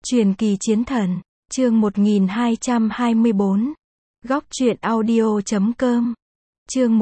Truyền kỳ chiến thần, chương 1224. Góc truyện audio.com. Chương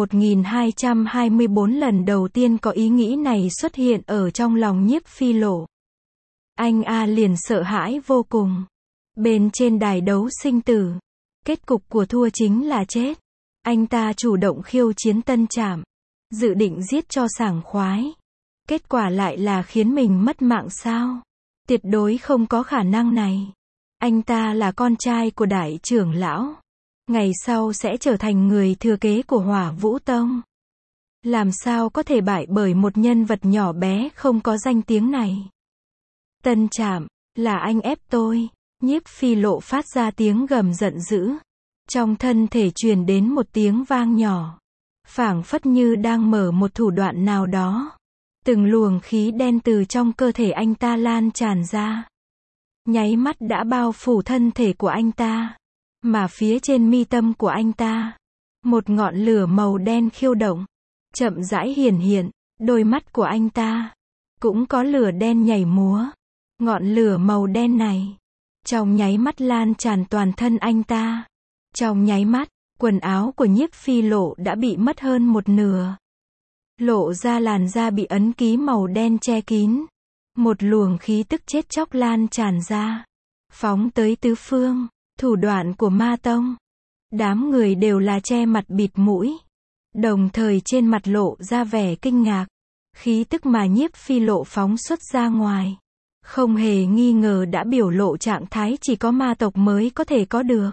1224 lần đầu tiên có ý nghĩ này xuất hiện ở trong lòng Nhiếp Phi Lộ. Anh liền sợ hãi vô cùng. Bên trên đài đấu sinh tử, kết cục của thua chính là chết. Anh ta chủ động khiêu chiến Tân Trạm, dự định giết cho sảng khoái. Kết quả lại là khiến mình mất mạng sao? Tuyệt đối không có khả năng này. Anh ta là con trai của đại trưởng lão, ngày sau sẽ trở thành người thừa kế của Hỏa Vũ Tông. Làm sao có thể bại bởi một nhân vật nhỏ bé không có danh tiếng này? Tân Trạm, là anh ép tôi. Nhiếp Phi Lộ phát ra tiếng gầm giận dữ. Trong thân thể truyền đến một tiếng vang nhỏ, phảng phất như đang mở một thủ đoạn nào đó. Từng luồng khí đen từ trong cơ thể anh ta lan tràn ra, nháy mắt đã bao phủ thân thể của anh ta. Mà phía trên mi tâm của anh ta, một ngọn lửa màu đen khiêu động, chậm rãi hiển hiện. Đôi mắt của anh ta cũng có lửa đen nhảy múa. Ngọn lửa màu đen này trong nháy mắt lan tràn toàn thân anh ta. Trong nháy mắt, quần áo của Nhiếp Phi Lộ đã bị mất hơn một nửa, lộ ra làn da bị ấn ký màu đen che kín. Một luồng khí tức chết chóc lan tràn ra, phóng tới tứ phương. Thủ đoạn của Ma Tông. Đám người đều là che mặt bịt mũi, đồng thời trên mặt lộ ra vẻ kinh ngạc. Khí tức mà Nhiếp Phi Lộ phóng xuất ra ngoài, không hề nghi ngờ đã biểu lộ trạng thái chỉ có ma tộc mới có thể có được.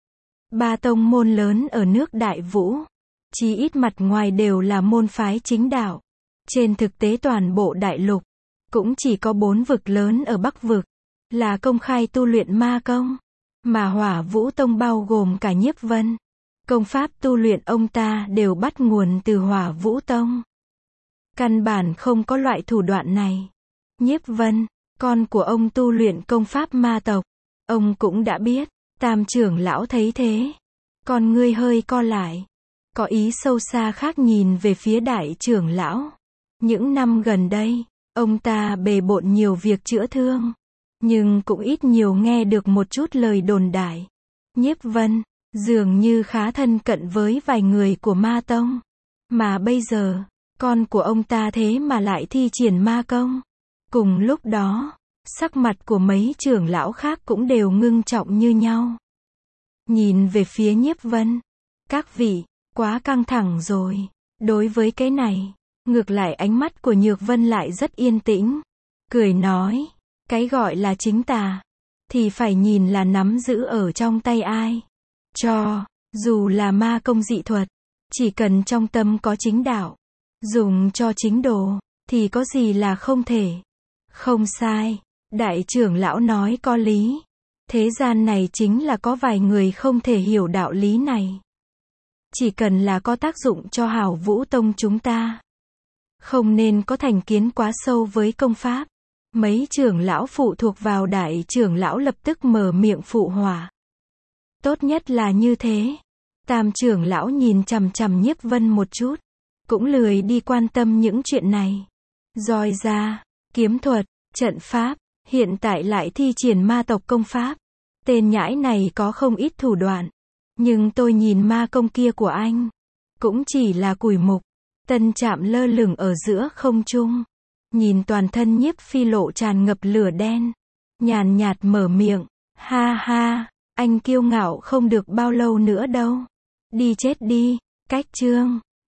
Ba tông môn lớn ở nước Đại Vũ, chí ít mặt ngoài đều là môn phái chính đạo. Trên thực tế toàn bộ đại lục, cũng chỉ có 4 vực lớn ở Bắc vực, là công khai tu luyện ma công. Mà Hỏa Vũ Tông bao gồm cả Nhiếp Vân, công pháp tu luyện ông ta đều bắt nguồn từ Hỏa Vũ Tông. Căn bản không có loại thủ đoạn này. Nhiếp Vân, con của ông tu luyện công pháp ma tộc, ông cũng đã biết. Tam trưởng lão thấy thế, con ngươi hơi co lại, có ý sâu xa khác nhìn về phía đại trưởng lão. Những năm gần đây, ông ta bề bộn nhiều việc chữa thương, nhưng cũng ít nhiều nghe được một chút lời đồn đại. Nhiếp Vân, dường như khá thân cận với vài người của Ma Tông. Mà bây giờ, con của ông ta thế mà lại thi triển ma công. Cùng lúc đó, sắc mặt của mấy trưởng lão khác cũng đều ngưng trọng như nhau. Nhìn về phía Nhiếp Vân. Các vị, quá căng thẳng rồi. Đối với cái này, ngược lại ánh mắt của Nhược Vân lại rất yên tĩnh. Cười nói, cái gọi là chính tà, thì phải nhìn là nắm giữ ở trong tay ai. Dù là ma công dị thuật, chỉ cần trong tâm có chính đạo, dùng cho chính đồ, thì có gì là không thể. Không sai, đại trưởng lão nói có lý. Thế gian này chính là có vài người không thể hiểu đạo lý này. Chỉ cần là có tác dụng cho Hảo Vũ Tông chúng ta, không nên có thành kiến quá sâu với công pháp. Mấy trưởng lão phụ thuộc vào đại trưởng lão lập tức mở miệng phụ họa. Tốt nhất là như thế. Tam trưởng lão nhìn chằm chằm Nhiếp Vân một chút, cũng lười đi quan tâm những chuyện này. Roi ra, kiếm thuật, trận pháp, hiện tại lại thi triển ma tộc công pháp. Tên nhãi này có không ít thủ đoạn, nhưng tôi nhìn ma công kia của anh, cũng chỉ là củi mục. Tân Trạm lơ lửng ở giữa không trung, nhìn toàn thân Nhiếp Phi Lộ tràn ngập lửa đen, nhàn nhạt mở miệng, ha ha, anh kiêu ngạo không được bao lâu nữa đâu. Đi chết đi. Cách chương